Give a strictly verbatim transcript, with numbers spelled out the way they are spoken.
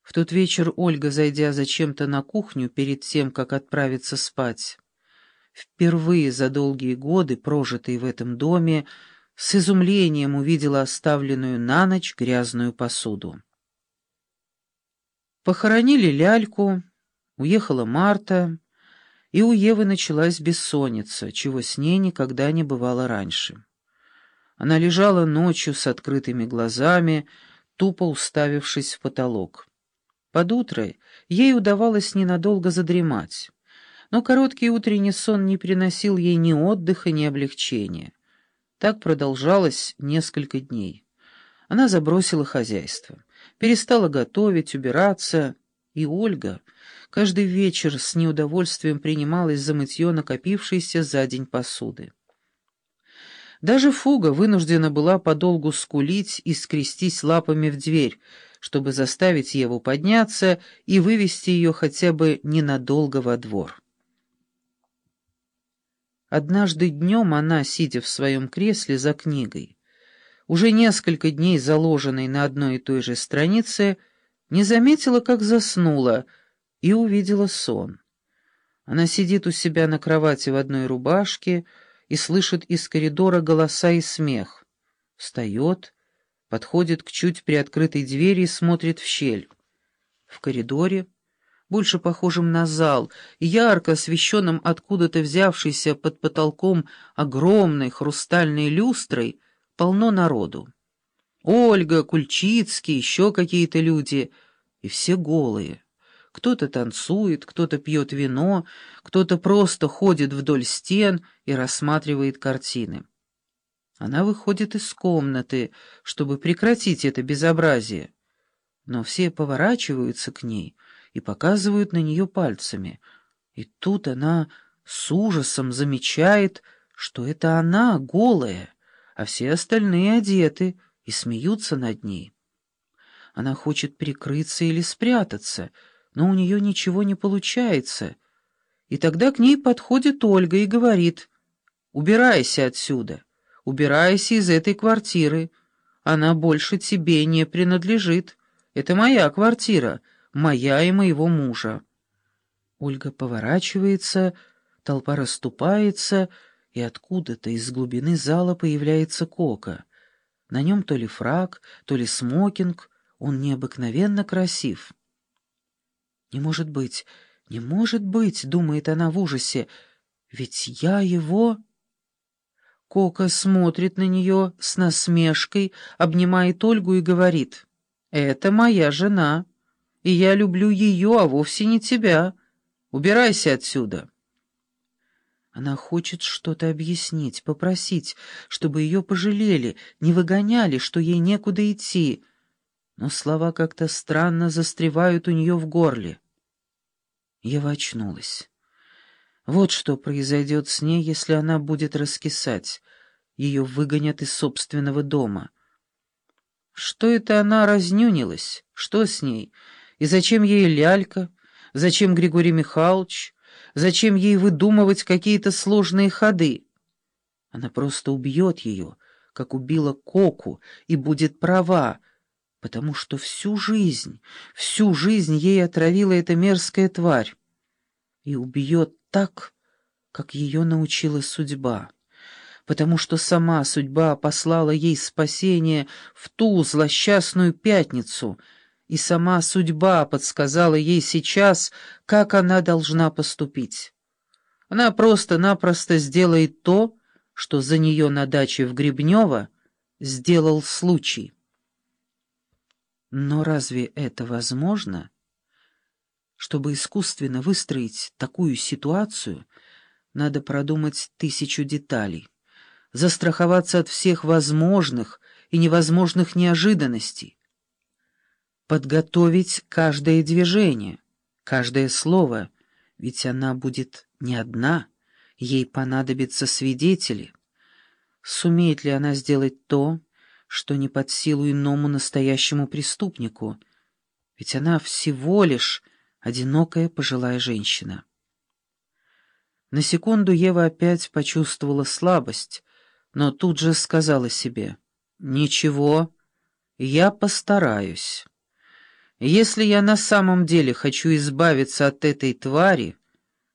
В тот вечер Ольга, зайдя зачем-то на кухню перед тем, как отправиться спать, впервые за долгие годы, прожитые в этом доме, с изумлением увидела оставленную на ночь грязную посуду. Похоронили ляльку, уехала Марта, и у Евы началась бессонница, чего с ней никогда не бывало раньше. Она лежала ночью с открытыми глазами, тупо уставившись в потолок. Под утро ей удавалось ненадолго задремать, но короткий утренний сон не приносил ей ни отдыха, ни облегчения. Так продолжалось несколько дней. Она забросила хозяйство, перестала готовить, убираться, и Ольга каждый вечер с неудовольствием принималась за мытье накопившейся за день посуды. Даже Фуга вынуждена была подолгу скулить и скрестись лапами в дверь, чтобы заставить Еву подняться и вывести ее хотя бы ненадолго во двор. Однажды днем она, сидя в своем кресле за книгой, уже несколько дней заложенной на одной и той же странице, не заметила, как заснула, и увидела сон. Она сидит у себя на кровати в одной рубашке и слышит из коридора голоса и смех. Встает, подходит к чуть приоткрытой двери и смотрит в щель. В коридоре, больше похожем на зал, ярко освещенном откуда-то взявшейся под потолком огромной хрустальной люстрой, полно народу. Ольга, Кульчицкий, еще какие-то люди, и все голые. Кто-то танцует, кто-то пьет вино, кто-то просто ходит вдоль стен и рассматривает картины. Она выходит из комнаты, чтобы прекратить это безобразие, но все поворачиваются к ней и показывают на нее пальцами. И тут она с ужасом замечает, что это она голая, а все остальные одеты и смеются над ней. Она хочет прикрыться или спрятаться, но у нее ничего не получается. И тогда к ней подходит Ольга и говорит: «Убирайся отсюда, убирайся из этой квартиры. Она больше тебе не принадлежит. Это моя квартира, моя и моего мужа». Ольга поворачивается, толпа расступается, и откуда-то из глубины зала появляется Кока. На нем то ли фрак, то ли смокинг, он необыкновенно красив. «Не может быть, не может быть», — думает она в ужасе, — «ведь я его...» Кока смотрит на нее с насмешкой, обнимает Ольгу и говорит: «Это моя жена, и я люблю ее, а вовсе не тебя. Убирайся отсюда». Она хочет что-то объяснить, попросить, чтобы ее пожалели, не выгоняли, что ей некуда идти, но слова как-то странно застревают у нее в горле. Ева очнулась. Вот что произойдет с ней, если она будет раскисать. Ее выгонят из собственного дома. Что это она разнюнилась? Что с ней? И зачем ей лялька? Зачем Григорий Михайлович? Зачем ей выдумывать какие-то сложные ходы? Она просто убьет ее, как убила Коку, и будет права, потому что всю жизнь, всю жизнь ей отравила эта мерзкая тварь. И убьет так, как ее научила судьба, потому что сама судьба послала ей спасение в ту злосчастную пятницу, и сама судьба подсказала ей сейчас, как она должна поступить. Она просто-напросто сделает то, что за нее на даче в Гребнево сделал случай. Но разве это возможно? Чтобы искусственно выстроить такую ситуацию, надо продумать тысячу деталей, застраховаться от всех возможных и невозможных неожиданностей, подготовить каждое движение, каждое слово, ведь она будет не одна, ей понадобятся свидетели. Сумеет ли она сделать то, что не под силу иному настоящему преступнику? Ведь она всего лишь одинокая пожилая женщина. На секунду Ева опять почувствовала слабость, но тут же сказала себе: «Ничего, я постараюсь». Если я на самом деле хочу избавиться от этой твари,